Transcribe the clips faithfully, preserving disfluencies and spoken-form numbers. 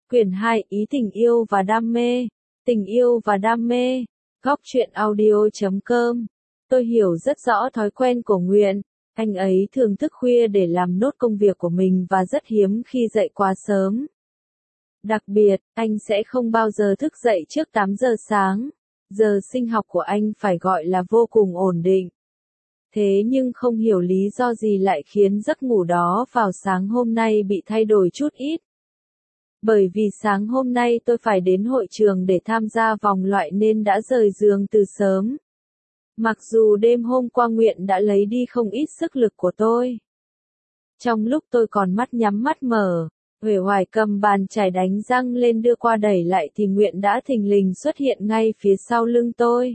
Quyển hai Ý tình yêu và đam mê. Tình yêu và đam mê. Góc truyện audio chấm com. Tôi hiểu rất rõ thói quen của Nguyện. Anh ấy thường thức khuya để làm nốt công việc của mình và rất hiếm khi dậy quá sớm. Đặc biệt, anh sẽ không bao giờ thức dậy trước tám giờ sáng. Giờ sinh học của anh phải gọi là vô cùng ổn định. Thế nhưng không hiểu lý do gì lại khiến giấc ngủ đó vào sáng hôm nay bị thay đổi chút ít. Bởi vì sáng hôm nay tôi phải đến hội trường để tham gia vòng loại nên đã rời giường từ sớm. Mặc dù đêm hôm qua Nguyện đã lấy đi không ít sức lực của tôi. Trong lúc tôi còn mắt nhắm mắt mở, uể oải cầm bàn chải đánh răng lên đưa qua đẩy lại thì Nguyện đã thình lình xuất hiện ngay phía sau lưng tôi.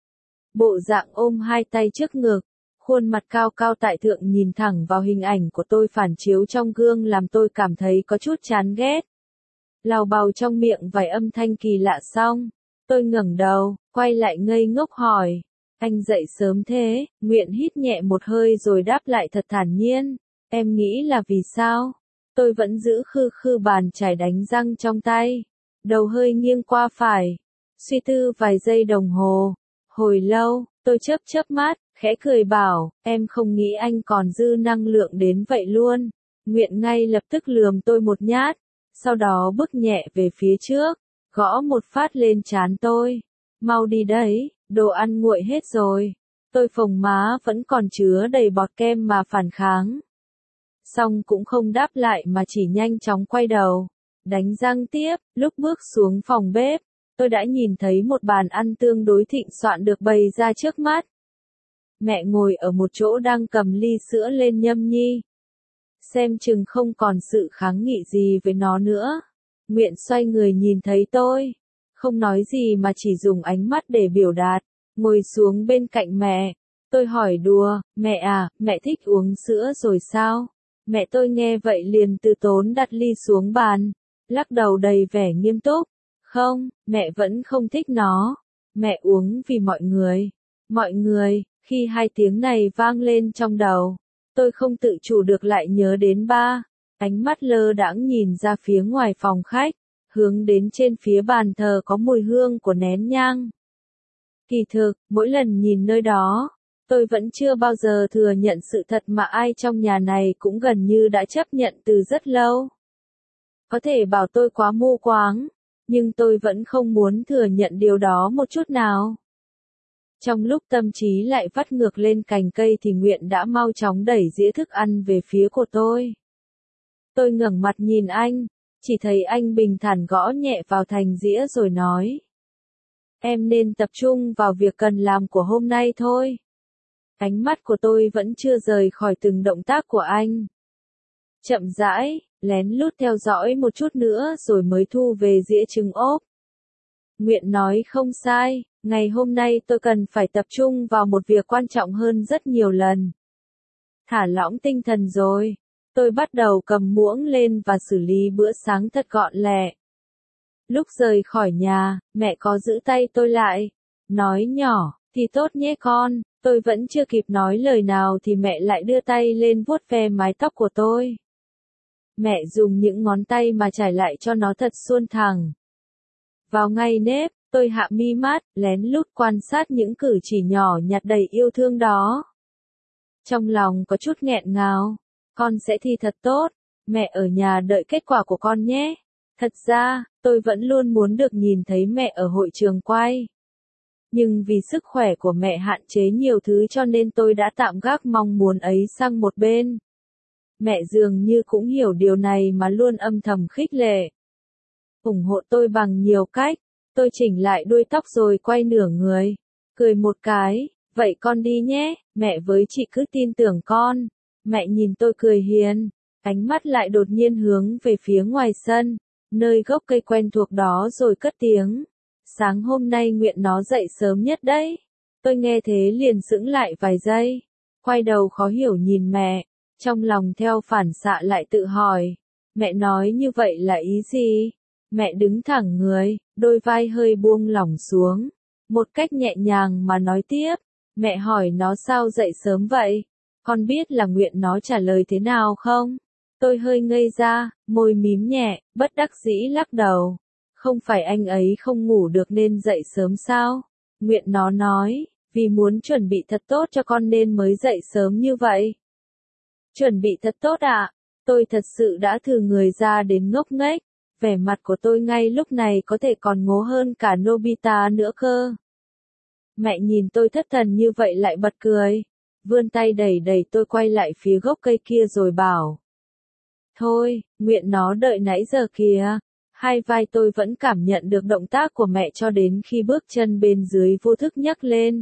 Bộ dạng ôm hai tay trước ngực, khuôn mặt cao cao tại thượng nhìn thẳng vào hình ảnh của tôi phản chiếu trong gương làm tôi cảm thấy có chút chán ghét. Lào bào trong miệng vài âm thanh kỳ lạ xong, tôi ngẩng đầu, quay lại ngây ngốc hỏi, anh dậy sớm thế? Nguyện hít nhẹ một hơi rồi đáp lại thật thản nhiên, em nghĩ là vì sao? Tôi vẫn giữ khư khư bàn chải đánh răng trong tay, đầu hơi nghiêng qua phải, suy tư vài giây đồng hồ, hồi lâu, tôi chớp chớp mắt, khẽ cười bảo, em không nghĩ anh còn dư năng lượng đến vậy luôn. Nguyện ngay lập tức lườm tôi một nhát, sau đó bước nhẹ về phía trước, gõ một phát lên trán tôi. Mau đi đấy, đồ ăn nguội hết rồi. Tôi phồng má vẫn còn chứa đầy bọt kem mà phản kháng. Xong cũng không đáp lại mà chỉ nhanh chóng quay đầu, đánh răng tiếp. Lúc bước xuống phòng bếp, tôi đã nhìn thấy một bàn ăn tương đối thịnh soạn được bày ra trước mắt. Mẹ ngồi ở một chỗ đang cầm ly sữa lên nhâm nhi. Xem chừng không còn sự kháng nghị gì với nó nữa. Nguyện xoay người nhìn thấy tôi, không nói gì mà chỉ dùng ánh mắt để biểu đạt, ngồi xuống bên cạnh mẹ. Tôi hỏi đùa, mẹ à, mẹ thích uống sữa rồi sao? Mẹ tôi nghe vậy liền từ tốn đặt ly xuống bàn, lắc đầu đầy vẻ nghiêm túc. Không, mẹ vẫn không thích nó. Mẹ uống vì mọi người. Mọi người, khi hai tiếng này vang lên trong đầu, tôi không tự chủ được lại nhớ đến ba. Ánh mắt lơ đãng nhìn ra phía ngoài phòng khách, hướng đến trên phía bàn thờ có mùi hương của nén nhang. Kỳ thực, mỗi lần nhìn nơi đó, tôi vẫn chưa bao giờ thừa nhận sự thật mà ai trong nhà này cũng gần như đã chấp nhận từ rất lâu. Có thể bảo tôi quá mù quáng, nhưng tôi vẫn không muốn thừa nhận điều đó một chút nào. Trong lúc tâm trí lại vắt ngược lên cành cây thì Nguyện đã mau chóng đẩy dĩa thức ăn về phía của tôi. Tôi ngẩng mặt nhìn anh, chỉ thấy anh bình thản gõ nhẹ vào thành dĩa rồi nói. Em nên tập trung vào việc cần làm của hôm nay thôi. Ánh mắt của tôi vẫn chưa rời khỏi từng động tác của anh. Chậm rãi, lén lút theo dõi một chút nữa rồi mới thu về dĩa trứng ốp. Nguyện nói không sai, ngày hôm nay tôi cần phải tập trung vào một việc quan trọng hơn rất nhiều lần. Thả lỏng tinh thần rồi. Tôi bắt đầu cầm muỗng lên và xử lý bữa sáng thật gọn lẹ. Lúc rời khỏi nhà, mẹ có giữ tay tôi lại, nói nhỏ, thì tốt nhé con. Tôi vẫn chưa kịp nói lời nào thì mẹ lại đưa tay lên vuốt ve mái tóc của tôi. Mẹ dùng những ngón tay mà trải lại cho nó thật suôn thẳng. Vào ngay nếp, tôi hạ mi mắt, lén lút quan sát những cử chỉ nhỏ nhặt đầy yêu thương đó. Trong lòng có chút nghẹn ngào. Con sẽ thi thật tốt, mẹ ở nhà đợi kết quả của con nhé. Thật ra, tôi vẫn luôn muốn được nhìn thấy mẹ ở hội trường quay. Nhưng vì sức khỏe của mẹ hạn chế nhiều thứ cho nên tôi đã tạm gác mong muốn ấy sang một bên. Mẹ dường như cũng hiểu điều này mà luôn âm thầm khích lệ. ủng hộ tôi bằng nhiều cách. Tôi chỉnh lại đuôi tóc rồi quay nửa người, cười một cái, vậy con đi nhé, mẹ với chị cứ tin tưởng con. Mẹ nhìn tôi cười hiền, ánh mắt lại đột nhiên hướng về phía ngoài sân, nơi gốc cây quen thuộc đó rồi cất tiếng. Sáng hôm nay Nguyện nó dậy sớm nhất đấy. Tôi nghe thế liền sững lại vài giây, quay đầu khó hiểu nhìn mẹ, trong lòng theo phản xạ lại tự hỏi, mẹ nói như vậy là ý gì? Mẹ đứng thẳng người, đôi vai hơi buông lỏng xuống, một cách nhẹ nhàng mà nói tiếp, mẹ hỏi nó sao dậy sớm vậy? Con biết là Nguyện nó trả lời thế nào không? Tôi hơi ngây ra, môi mím nhẹ, bất đắc dĩ lắc đầu. Không phải anh ấy không ngủ được nên dậy sớm sao? Nguyện nó nói, vì muốn chuẩn bị thật tốt cho con nên mới dậy sớm như vậy. Chuẩn bị thật tốt ạ? À? Tôi thật sự đã thử người ra đến ngốc nghếch. Vẻ mặt của tôi ngay lúc này có thể còn ngố hơn cả Nobita nữa cơ. Mẹ nhìn tôi thất thần như vậy lại bật cười. Vươn tay đẩy đẩy tôi quay lại phía gốc cây kia rồi bảo. Thôi, nguyện nó đợi nãy giờ kìa. Hai vai tôi vẫn cảm nhận được động tác của mẹ cho đến khi bước chân bên dưới vô thức nhấc lên.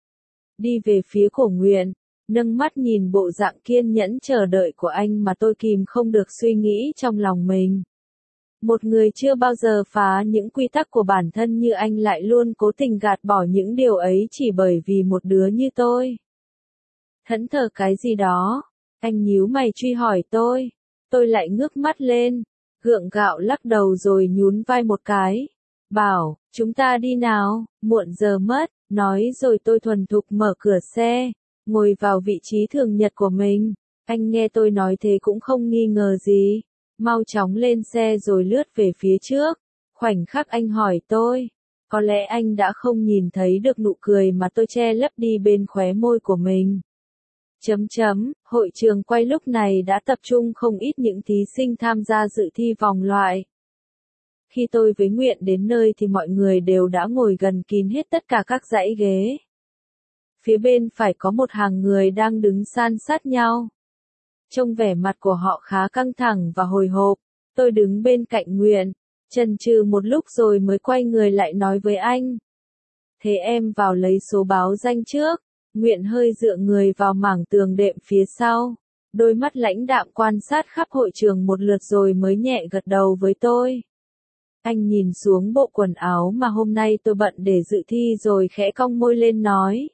Đi về phía cổ Nguyện, nâng mắt nhìn bộ dạng kiên nhẫn chờ đợi của anh mà tôi kìm không được suy nghĩ trong lòng mình. Một người chưa bao giờ phá những quy tắc của bản thân như anh lại luôn cố tình gạt bỏ những điều ấy chỉ bởi vì một đứa như tôi. Thẫn thờ cái gì đó? Anh nhíu mày truy hỏi tôi. Tôi lại ngước mắt lên, gượng gạo lắc đầu rồi nhún vai một cái. Bảo, chúng ta đi nào, muộn giờ mất, nói rồi tôi thuần thục mở cửa xe, ngồi vào vị trí thường nhật của mình. Anh nghe tôi nói thế cũng không nghi ngờ gì. Mau chóng lên xe rồi lướt về phía trước. Khoảnh khắc anh hỏi tôi, có lẽ anh đã không nhìn thấy được nụ cười mà tôi che lấp đi bên khóe môi của mình. Chấm chấm, hội trường quay lúc này đã tập trung không ít những thí sinh tham gia dự thi vòng loại. Khi tôi với Nguyện đến nơi thì mọi người đều đã ngồi gần kín hết tất cả các dãy ghế. Phía bên phải có một hàng người đang đứng san sát nhau. Trông vẻ mặt của họ khá căng thẳng và hồi hộp. Tôi đứng bên cạnh Nguyện, chần chừ một lúc rồi mới quay người lại nói với anh. Thế em vào lấy số báo danh trước. Nguyện hơi dựa người vào mảng tường đệm phía sau. Đôi mắt lãnh đạm quan sát khắp hội trường một lượt rồi mới nhẹ gật đầu với tôi. Anh nhìn xuống bộ quần áo mà hôm nay tôi bận để dự thi rồi khẽ cong môi lên nói.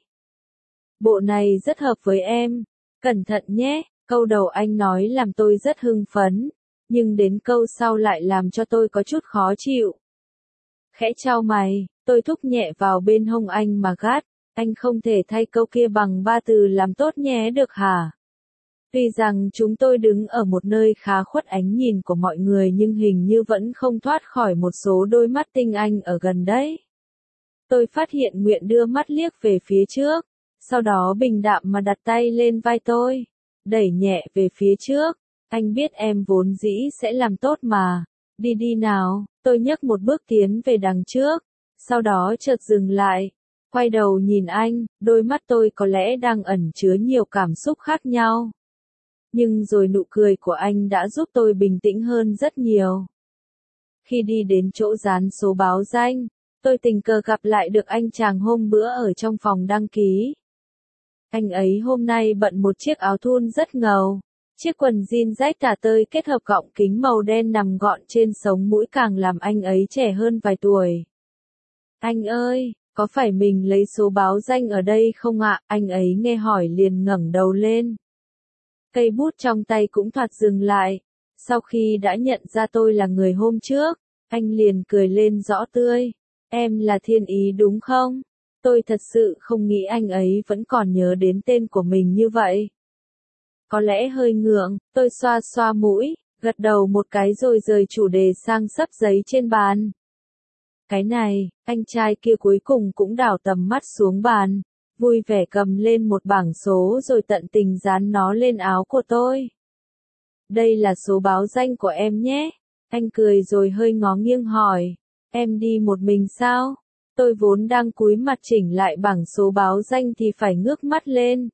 Bộ này rất hợp với em. Cẩn thận nhé. Câu đầu anh nói làm tôi rất hưng phấn. Nhưng đến câu sau lại làm cho tôi có chút khó chịu. Khẽ chau mày, tôi thúc nhẹ vào bên hông anh mà gắt. Anh không thể thay câu kia bằng ba từ làm tốt nhé được hả? Tuy rằng chúng tôi đứng ở một nơi khá khuất ánh nhìn của mọi người nhưng hình như vẫn không thoát khỏi một số đôi mắt tinh anh ở gần đấy. Tôi phát hiện Nguyện đưa mắt liếc về phía trước, sau đó bình đạm mà đặt tay lên vai tôi, đẩy nhẹ về phía trước. Anh biết em vốn dĩ sẽ làm tốt mà. Đi đi nào, tôi nhấc một bước tiến về đằng trước, sau đó chợt dừng lại. Quay đầu nhìn anh, đôi mắt tôi có lẽ đang ẩn chứa nhiều cảm xúc khác nhau. Nhưng rồi nụ cười của anh đã giúp tôi bình tĩnh hơn rất nhiều. Khi đi đến chỗ dán số báo danh, tôi tình cờ gặp lại được anh chàng hôm bữa ở trong phòng đăng ký. Anh ấy hôm nay bận một chiếc áo thun rất ngầu. Chiếc quần jean rách tả tơi kết hợp gọng kính màu đen nằm gọn trên sống mũi càng làm anh ấy trẻ hơn vài tuổi. Anh ơi! Có phải mình lấy số báo danh ở đây không ạ? Anh ấy nghe hỏi liền ngẩng đầu lên. Cây bút trong tay cũng thoạt dừng lại. Sau khi đã nhận ra tôi là người hôm trước, anh liền cười lên rõ tươi. Em là Thiên Ý đúng không? Tôi thật sự không nghĩ anh ấy vẫn còn nhớ đến tên của mình như vậy. Có lẽ hơi ngượng, tôi xoa xoa mũi, gật đầu một cái rồi rời chủ đề sang sấp giấy trên bàn. Cái này, anh trai kia cuối cùng cũng đảo tầm mắt xuống bàn, vui vẻ cầm lên một bảng số rồi tận tình dán nó lên áo của tôi. Đây là số báo danh của em nhé. Anh cười rồi hơi ngó nghiêng hỏi, em đi một mình sao? Tôi vốn đang cúi mặt chỉnh lại bảng số báo danh thì phải ngước mắt lên.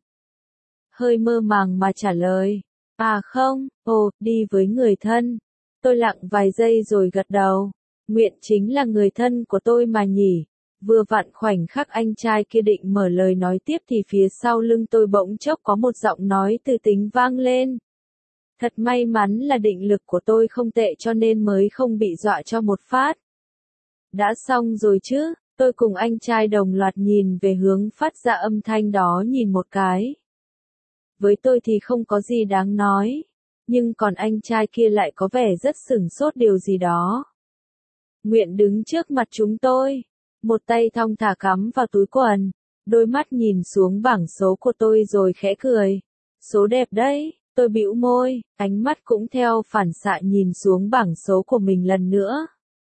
Hơi mơ màng mà trả lời, à không, ồ, đi với người thân. Tôi lặng vài giây rồi gật đầu. Nguyện chính là người thân của tôi mà nhỉ. Vừa vặn khoảnh khắc anh trai kia định mở lời nói tiếp thì phía sau lưng tôi bỗng chốc có một giọng nói từ tính vang lên. Thật may mắn là định lực của tôi không tệ cho nên mới không bị dọa cho một phát. Đã xong rồi chứ, tôi cùng anh trai đồng loạt nhìn về hướng phát ra âm thanh đó nhìn một cái. Với tôi thì không có gì đáng nói, nhưng còn anh trai kia lại có vẻ rất sửng sốt điều gì đó. Nguyện đứng trước mặt chúng tôi, một tay thong thả cắm vào túi quần, đôi mắt nhìn xuống bảng số của tôi rồi khẽ cười. Số đẹp đấy, Tôi bĩu môi, ánh mắt cũng theo phản xạ nhìn xuống bảng số của mình lần nữa.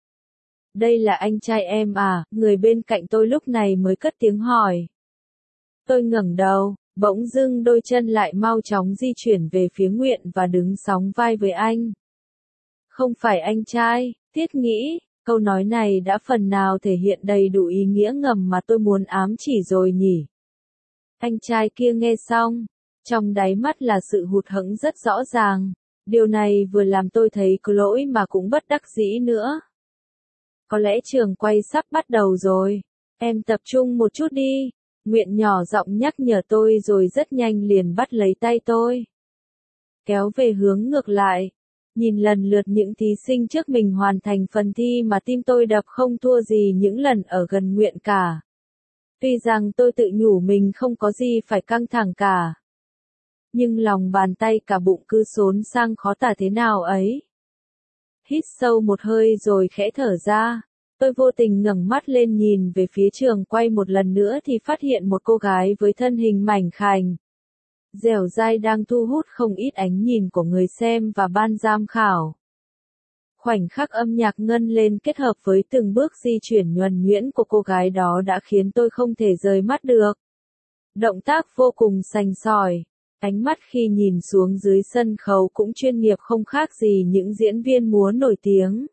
Đây là anh trai em à, người bên cạnh tôi lúc này mới cất tiếng hỏi. Tôi ngẩng đầu, bỗng dưng đôi chân lại mau chóng di chuyển về phía Nguyện và đứng sóng vai với anh. Không phải anh trai, Tiết nghĩ, câu nói này đã phần nào thể hiện đầy đủ ý nghĩa ngầm mà tôi muốn ám chỉ rồi nhỉ. Anh trai kia nghe xong, trong đáy mắt là sự hụt hẫng rất rõ ràng. Điều này vừa làm tôi thấy có lỗi mà cũng bất đắc dĩ nữa. Có lẽ trường quay sắp bắt đầu rồi. Em tập trung một chút đi. Nguyện nhỏ giọng nhắc nhở tôi rồi rất nhanh liền bắt lấy tay tôi. Kéo về hướng ngược lại. Nhìn lần lượt những thí sinh trước mình hoàn thành phần thi mà tim tôi đập không thua gì những lần ở gần Nguyện cả. Tuy rằng tôi tự nhủ mình không có gì phải căng thẳng cả. Nhưng lòng bàn tay cả bụng cứ xốn sang khó tả thế nào ấy. Hít sâu một hơi rồi khẽ thở ra. Tôi vô tình ngẩng mắt lên nhìn về phía trường quay một lần nữa thì phát hiện một cô gái với thân hình mảnh khảnh, dẻo dai đang thu hút không ít ánh nhìn của người xem và ban giám khảo. Khoảnh khắc âm nhạc ngân lên kết hợp với từng bước di chuyển nhuần nhuyễn của cô gái đó đã khiến tôi không thể rời mắt được. Động tác vô cùng sành sỏi, ánh mắt khi nhìn xuống dưới sân khấu cũng chuyên nghiệp không khác gì những diễn viên múa nổi tiếng.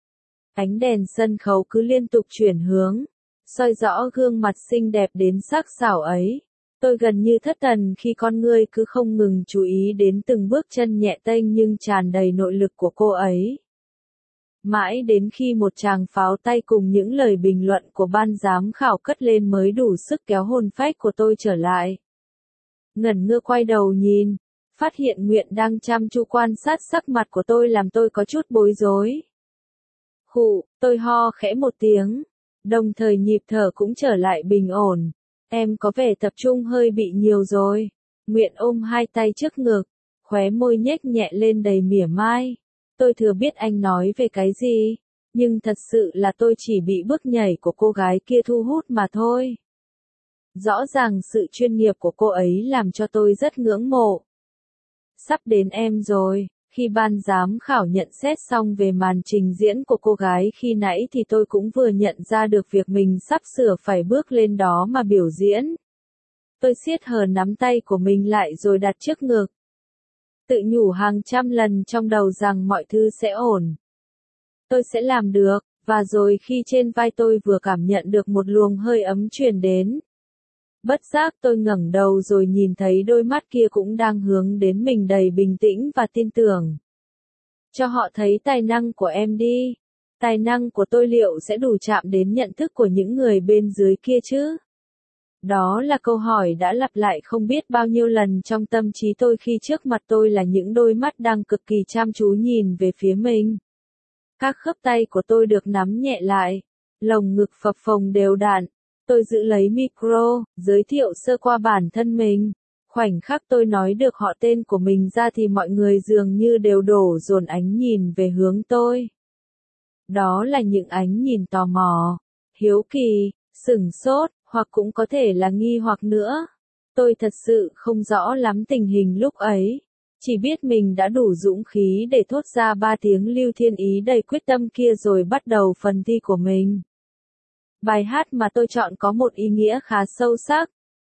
Ánh đèn sân khấu cứ liên tục chuyển hướng, soi rõ gương mặt xinh đẹp đến sắc sảo ấy. Tôi gần như thất thần khi con ngươi cứ không ngừng chú ý đến từng bước chân nhẹ tênh nhưng tràn đầy nội lực của cô ấy. Mãi đến khi một tràng pháo tay cùng những lời bình luận của ban giám khảo cất lên mới đủ sức kéo hồn phách của tôi trở lại. Ngẩn ngơ quay đầu nhìn, phát hiện Nguyện đang chăm chú quan sát sắc mặt của tôi làm tôi có chút bối rối. Khụ, tôi ho khẽ một tiếng, đồng thời nhịp thở cũng trở lại bình ổn. Em có vẻ tập trung hơi bị nhiều rồi. Nguyện ôm hai tay trước ngực, khóe môi nhếch nhẹ lên đầy mỉa mai. Tôi thừa biết anh nói về cái gì, nhưng thật sự là tôi chỉ bị bước nhảy của cô gái kia thu hút mà thôi. Rõ ràng sự chuyên nghiệp của cô ấy làm cho tôi rất ngưỡng mộ. Sắp đến em rồi. Khi ban giám khảo nhận xét xong về màn trình diễn của cô gái khi nãy thì tôi cũng vừa nhận ra được việc mình sắp sửa phải bước lên đó mà biểu diễn. Tôi siết hờ nắm tay của mình lại rồi đặt trước ngực. Tự nhủ hàng trăm lần trong đầu rằng mọi thứ sẽ ổn. Tôi sẽ làm được, và rồi khi trên vai tôi vừa cảm nhận được một luồng hơi ấm truyền đến. Bất giác tôi ngẩng đầu rồi nhìn thấy đôi mắt kia cũng đang hướng đến mình đầy bình tĩnh và tin tưởng. Cho họ thấy tài năng của em đi. Tài năng của tôi liệu sẽ đủ chạm đến nhận thức của những người bên dưới kia chứ? Đó là câu hỏi đã lặp lại không biết bao nhiêu lần trong tâm trí tôi khi trước mặt tôi là những đôi mắt đang cực kỳ chăm chú nhìn về phía mình. Các khớp tay của tôi được nắm nhẹ lại, lồng ngực phập phồng đều đặn. Tôi giữ lấy micro, giới thiệu sơ qua bản thân mình. Khoảnh khắc tôi nói được họ tên của mình ra thì mọi người dường như đều đổ dồn ánh nhìn về hướng tôi. Đó là những ánh nhìn tò mò, hiếu kỳ, sửng sốt, hoặc cũng có thể là nghi hoặc nữa. Tôi thật sự không rõ lắm tình hình lúc ấy. Chỉ biết mình đã đủ dũng khí để thốt ra ba tiếng Lưu Thiên Ý đầy quyết tâm kia rồi bắt đầu phần thi của mình. Bài hát mà tôi chọn có một ý nghĩa khá sâu sắc.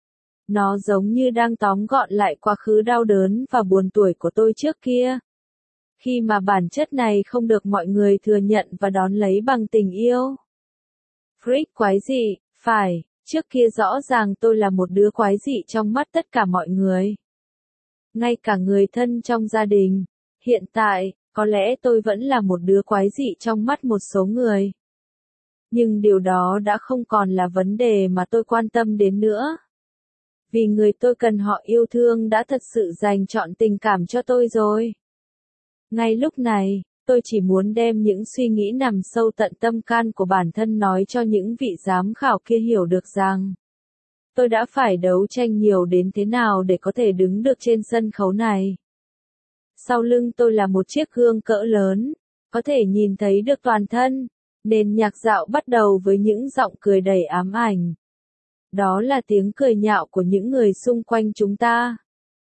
Nó giống như đang tóm gọn lại quá khứ đau đớn và buồn tuổi của tôi trước kia. Khi mà bản chất này không được mọi người thừa nhận và đón lấy bằng tình yêu. Freak quái dị, phải, trước kia rõ ràng tôi là một đứa quái dị trong mắt tất cả mọi người. Ngay cả người thân trong gia đình. Hiện tại, có lẽ tôi vẫn là một đứa quái dị trong mắt một số người. Nhưng điều đó đã không còn là vấn đề mà tôi quan tâm đến nữa. Vì người tôi cần họ yêu thương đã thật sự dành trọn tình cảm cho tôi rồi. Ngay lúc này, tôi chỉ muốn đem những suy nghĩ nằm sâu tận tâm can của bản thân nói cho những vị giám khảo kia hiểu được rằng tôi đã phải đấu tranh nhiều đến thế nào để có thể đứng được trên sân khấu này. Sau lưng tôi là một chiếc gương cỡ lớn, có thể nhìn thấy được toàn thân. Nền nhạc dạo bắt đầu với những giọng cười đầy ám ảnh. Đó là tiếng cười nhạo của những người xung quanh chúng ta.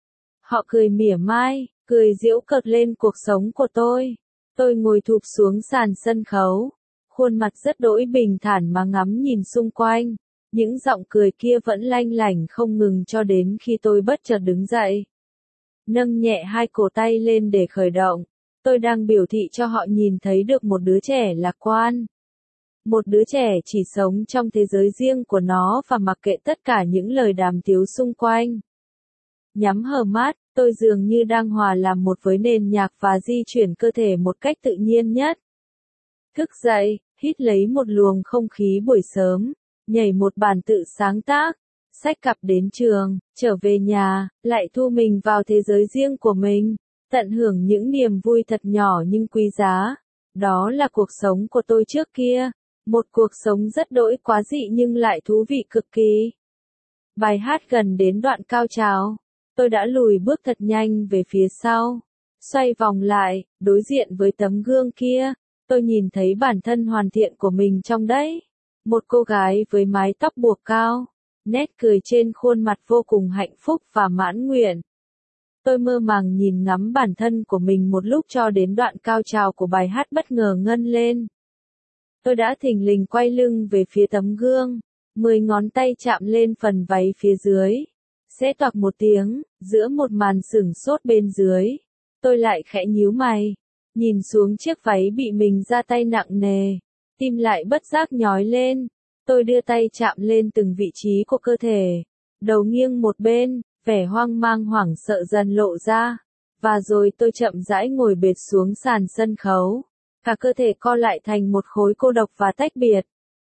Họ cười mỉa mai, cười giễu cợt lên cuộc sống của tôi. Tôi ngồi thụp xuống sàn sân khấu, khuôn mặt rất đỗi bình thản mà ngắm nhìn xung quanh. Những giọng cười kia vẫn lanh lảnh không ngừng cho đến khi tôi bất chợt đứng dậy. Nâng nhẹ hai cổ tay lên để khởi động. Tôi đang biểu thị cho họ nhìn thấy được một đứa trẻ lạc quan. Một đứa trẻ chỉ sống trong thế giới riêng của nó và mặc kệ tất cả những lời đàm tiếu xung quanh. Nhắm hờ mắt, tôi dường như đang hòa làm một với nền nhạc và di chuyển cơ thể một cách tự nhiên nhất. Thức dậy, hít lấy một luồng không khí buổi sớm, nhảy một bản tự sáng tác, xách cặp đến trường, trở về nhà, lại thu mình vào thế giới riêng của mình, tận hưởng những niềm vui thật nhỏ nhưng quý giá. Đó là cuộc sống của tôi trước kia, một cuộc sống rất đỗi quá dị nhưng lại thú vị cực kỳ. Bài hát gần đến đoạn cao trào, tôi đã lùi bước thật nhanh về phía sau, xoay vòng lại, đối diện với tấm gương kia, tôi nhìn thấy bản thân hoàn thiện của mình trong đấy. Một cô gái với mái tóc buộc cao, nét cười trên khuôn mặt vô cùng hạnh phúc và mãn nguyện. Tôi mơ màng nhìn ngắm bản thân của mình một lúc cho đến đoạn cao trào của bài hát bất ngờ ngân lên. Tôi đã thình lình quay lưng về phía tấm gương, mười ngón tay chạm lên phần váy phía dưới. Xé toạc một tiếng, giữa một màn sửng sốt bên dưới. Tôi lại khẽ nhíu mày, nhìn xuống chiếc váy bị mình ra tay nặng nề. Tim lại bất giác nhói lên. Tôi đưa tay chạm lên từng vị trí của cơ thể. Đầu nghiêng một bên, vẻ hoang mang hoảng sợ dần lộ ra. Và rồi tôi chậm rãi ngồi bệt xuống sàn sân khấu. Cả cơ thể co lại thành một khối cô độc và tách biệt.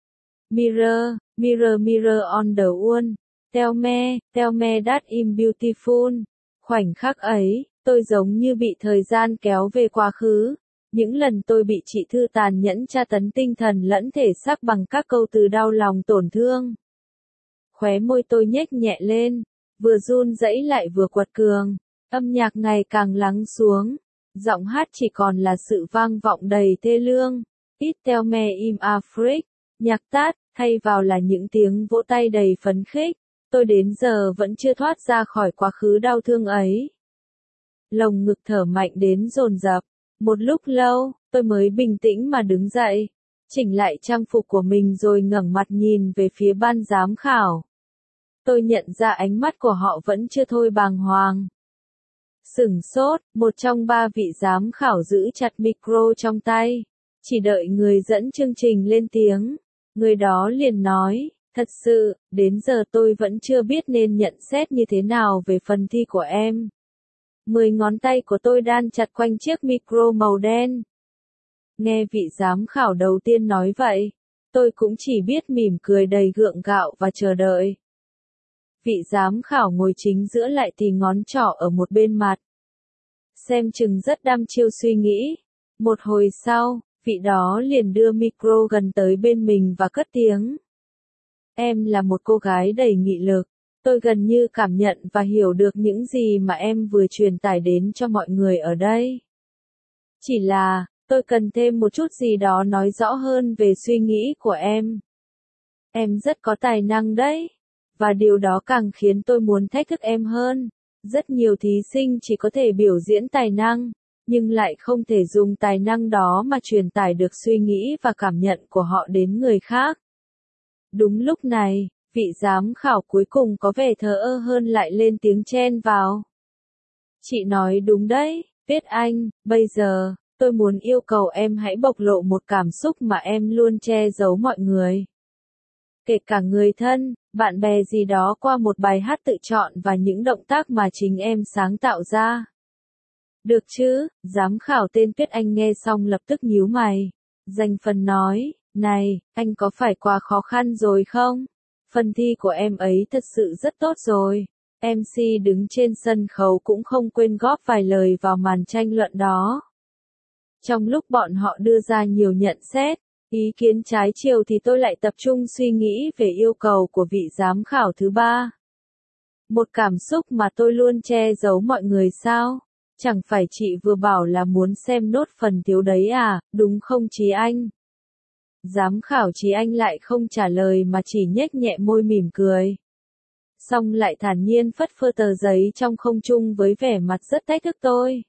Mirror, mirror, mirror on the wall. Tell me, tell me that I'm beautiful. Khoảnh khắc ấy, tôi giống như bị thời gian kéo về quá khứ. Những lần tôi bị chị Thư tàn nhẫn tra tấn tinh thần lẫn thể xác bằng các câu từ đau lòng tổn thương. Khóe môi tôi nhếch nhẹ lên, vừa run rẩy lại vừa quật cường. Âm nhạc ngày càng lắng xuống. Giọng hát chỉ còn là sự vang vọng đầy thê lương. It tell me I'm a freak. Nhạc tắt, thay vào là những tiếng vỗ tay đầy phấn khích. Tôi đến giờ vẫn chưa thoát ra khỏi quá khứ đau thương ấy. Lồng ngực thở mạnh đến dồn dập. Một lúc lâu, tôi mới bình tĩnh mà đứng dậy, chỉnh lại trang phục của mình rồi ngẩng mặt nhìn về phía ban giám khảo. Tôi nhận ra ánh mắt của họ vẫn chưa thôi bàng hoàng. Sửng sốt, một trong ba vị giám khảo giữ chặt micro trong tay, chỉ đợi người dẫn chương trình lên tiếng. Người đó liền nói, thật sự, đến giờ tôi vẫn chưa biết nên nhận xét như thế nào về phần thi của em. Mười ngón tay của tôi đan chặt quanh chiếc micro màu đen. Nghe vị giám khảo đầu tiên nói vậy, tôi cũng chỉ biết mỉm cười đầy gượng gạo và chờ đợi. Vị giám khảo ngồi chính giữa lại thì ngón trỏ ở một bên mặt. Xem chừng rất đăm chiêu suy nghĩ. Một hồi sau, vị đó liền đưa micro gần tới bên mình và cất tiếng. Em là một cô gái đầy nghị lực. Tôi gần như cảm nhận và hiểu được những gì mà em vừa truyền tải đến cho mọi người ở đây. Chỉ là, tôi cần thêm một chút gì đó nói rõ hơn về suy nghĩ của em. Em rất có tài năng đấy. Và điều đó càng khiến tôi muốn thách thức em hơn. Rất nhiều thí sinh chỉ có thể biểu diễn tài năng, nhưng lại không thể dùng tài năng đó mà truyền tải được suy nghĩ và cảm nhận của họ đến người khác. Đúng lúc này, vị giám khảo cuối cùng có vẻ thờ ơ hơn lại lên tiếng chen vào. Chị nói đúng đấy, Tuyết Anh, bây giờ, tôi muốn yêu cầu em hãy bộc lộ một cảm xúc mà em luôn che giấu mọi người. Kể cả người thân, bạn bè gì đó qua một bài hát tự chọn và những động tác mà chính em sáng tạo ra. Được chứ, giám khảo tên Tuyết Anh nghe xong lập tức nhíu mày. Dành phần nói, này, anh có phải quá khó khăn rồi không? Phần thi của em ấy thật sự rất tốt rồi. em xê đứng trên sân khấu cũng không quên góp vài lời vào màn tranh luận đó. Trong lúc bọn họ đưa ra nhiều nhận xét, ý kiến trái chiều thì tôi lại tập trung suy nghĩ về yêu cầu của vị giám khảo thứ ba. Một cảm xúc mà tôi luôn che giấu mọi người sao? Chẳng phải chị vừa bảo là muốn xem nốt phần thiếu đấy à, đúng không Chí Anh? Giám khảo Chí Anh lại không trả lời mà chỉ nhếch nhẹ môi mỉm cười. xong lại thản nhiên phất phơ tờ giấy trong không trung với vẻ mặt rất thách thức tôi.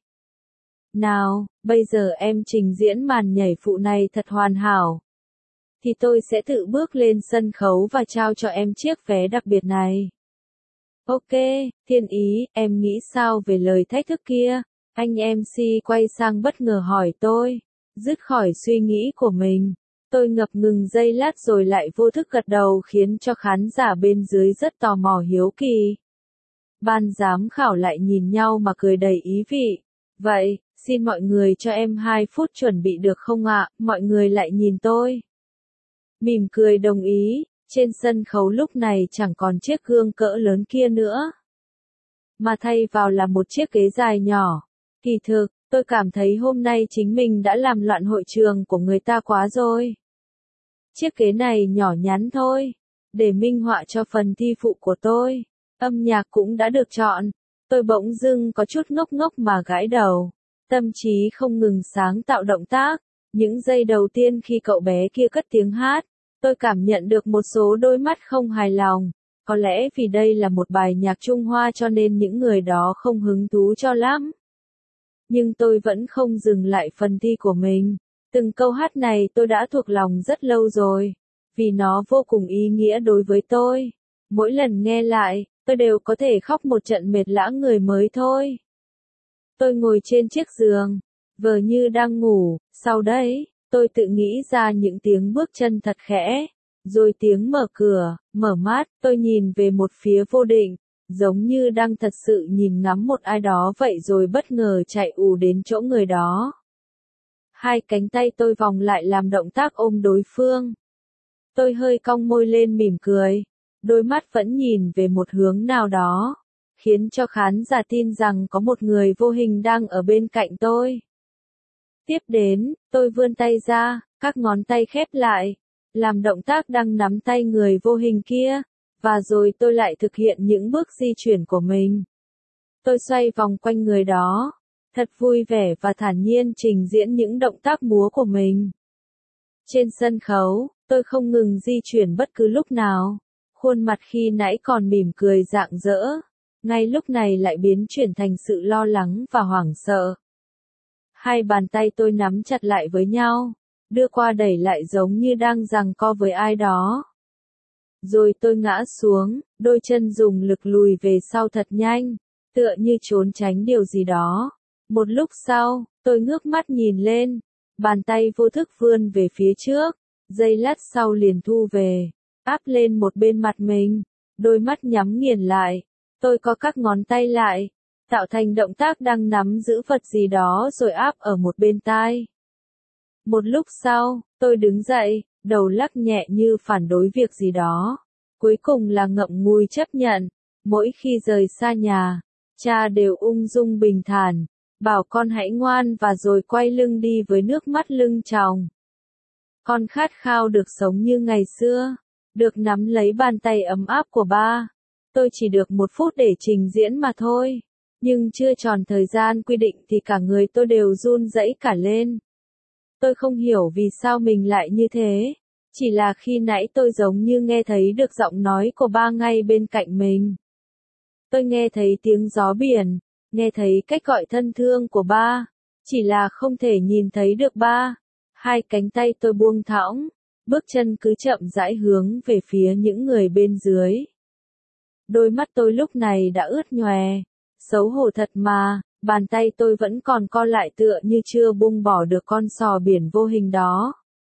Nào, bây giờ em trình diễn màn nhảy phụ này thật hoàn hảo. Thì tôi sẽ tự bước lên sân khấu và trao cho em chiếc vé đặc biệt này. Ok, Thiên Ý, em nghĩ sao về lời thách thức kia? Anh em xê quay sang bất ngờ hỏi tôi. Dứt khỏi suy nghĩ của mình, tôi ngập ngừng giây lát rồi lại vô thức gật đầu khiến cho khán giả bên dưới rất tò mò hiếu kỳ. Ban giám khảo lại nhìn nhau mà cười đầy ý vị. Vậy, xin mọi người cho em hai phút chuẩn bị được không ạ? Mọi người lại nhìn tôi. Mỉm cười đồng ý, trên sân khấu lúc này chẳng còn chiếc gương cỡ lớn kia nữa. Mà thay vào là một chiếc ghế dài nhỏ. Kỳ thực, tôi cảm thấy hôm nay chính mình đã làm loạn hội trường của người ta quá rồi. Chiếc ghế này nhỏ nhắn thôi, để minh họa cho phần thi phụ của tôi. Âm nhạc cũng đã được chọn. Tôi bỗng dưng có chút ngốc ngốc mà gãi đầu. Tâm trí không ngừng sáng tạo động tác. Những giây đầu tiên khi cậu bé kia cất tiếng hát, tôi cảm nhận được một số đôi mắt không hài lòng. Có lẽ vì đây là một bài nhạc Trung Hoa cho nên những người đó không hứng thú cho lắm. Nhưng tôi vẫn không dừng lại phần thi của mình. Từng câu hát này tôi đã thuộc lòng rất lâu rồi, vì nó vô cùng ý nghĩa đối với tôi. Mỗi lần nghe lại, tôi đều có thể khóc một trận mệt lã người mới thôi. Tôi ngồi trên chiếc giường, vờ như đang ngủ, sau đấy, tôi tự nghĩ ra những tiếng bước chân thật khẽ, rồi tiếng mở cửa, mở mắt, tôi nhìn về một phía vô định, giống như đang thật sự nhìn ngắm một ai đó vậy rồi bất ngờ chạy ù đến chỗ người đó. Hai cánh tay tôi vòng lại làm động tác ôm đối phương. Tôi hơi cong môi lên mỉm cười, đôi mắt vẫn nhìn về một hướng nào đó, khiến cho khán giả tin rằng có một người vô hình đang ở bên cạnh tôi. Tiếp đến, tôi vươn tay ra, các ngón tay khép lại, làm động tác đang nắm tay người vô hình kia, và rồi tôi lại thực hiện những bước di chuyển của mình. Tôi xoay vòng quanh người đó, thật vui vẻ và thản nhiên trình diễn những động tác múa của mình. Trên sân khấu, tôi không ngừng di chuyển bất cứ lúc nào, khuôn mặt khi nãy còn mỉm cười rạng rỡ, ngay lúc này lại biến chuyển thành sự lo lắng và hoảng sợ. Hai bàn tay tôi nắm chặt lại với nhau, đưa qua đẩy lại giống như đang giằng co với ai đó. Rồi tôi ngã xuống, đôi chân dùng lực lùi về sau thật nhanh, tựa như trốn tránh điều gì đó. Một lúc sau, tôi ngước mắt nhìn lên, bàn tay vô thức vươn về phía trước, giây lát sau liền thu về, áp lên một bên mặt mình, đôi mắt nhắm nghiền lại, tôi có các ngón tay lại, tạo thành động tác đang nắm giữ vật gì đó rồi áp ở một bên tai. Một lúc sau, tôi đứng dậy, đầu lắc nhẹ như phản đối việc gì đó. Cuối cùng là ngậm ngùi chấp nhận, mỗi khi rời xa nhà, cha đều ung dung bình thản, bảo con hãy ngoan và rồi quay lưng đi với nước mắt lưng tròng. Con khát khao được sống như ngày xưa, được nắm lấy bàn tay ấm áp của ba. Tôi chỉ được một phút để trình diễn mà thôi, nhưng chưa tròn thời gian quy định thì cả người tôi đều run rẩy cả lên. Tôi không hiểu vì sao mình lại như thế, chỉ là khi nãy tôi giống như nghe thấy được giọng nói của ba ngay bên cạnh mình. Tôi nghe thấy tiếng gió biển, nghe thấy cách gọi thân thương của ba, chỉ là không thể nhìn thấy được ba. Hai cánh tay tôi buông thõng, bước chân cứ chậm rãi hướng về phía những người bên dưới. Đôi mắt tôi lúc này đã ướt nhòe, xấu hổ thật mà, bàn tay tôi vẫn còn co lại tựa như chưa buông bỏ được con sò biển vô hình đó.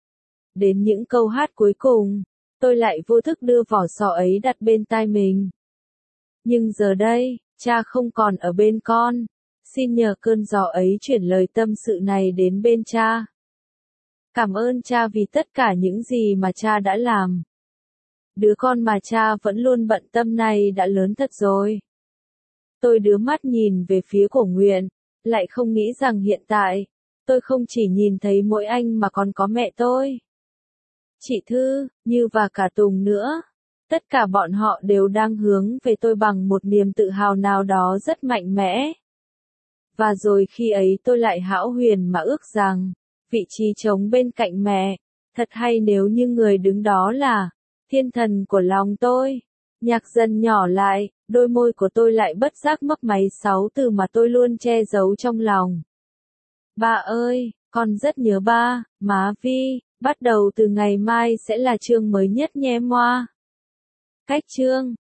Đến những câu hát cuối cùng, tôi lại vô thức đưa vỏ sò ấy đặt bên tai mình. Nhưng giờ đây, cha không còn ở bên con, xin nhờ cơn gió ấy chuyển lời tâm sự này đến bên cha. Cảm ơn cha vì tất cả những gì mà cha đã làm. Đứa con mà cha vẫn luôn bận tâm này đã lớn thật rồi. Tôi đưa mắt nhìn về phía Cổ Nguyện, lại không nghĩ rằng hiện tại, tôi không chỉ nhìn thấy mỗi anh mà còn có mẹ tôi. Chị Thư, Như và cả Tùng nữa. Tất cả bọn họ đều đang hướng về tôi bằng một niềm tự hào nào đó rất mạnh mẽ. Và rồi khi ấy tôi lại hão huyền mà ước rằng, vị trí trống bên cạnh mẹ, thật hay nếu như người đứng đó là thiên thần của lòng tôi. Nhạc dần nhỏ lại, đôi môi của tôi lại bất giác mấp máy sáu từ mà tôi luôn che giấu trong lòng. Ba ơi, con rất nhớ ba, má Vi, bắt đầu từ ngày mai sẽ là chương mới nhất nhé moa. Cách chương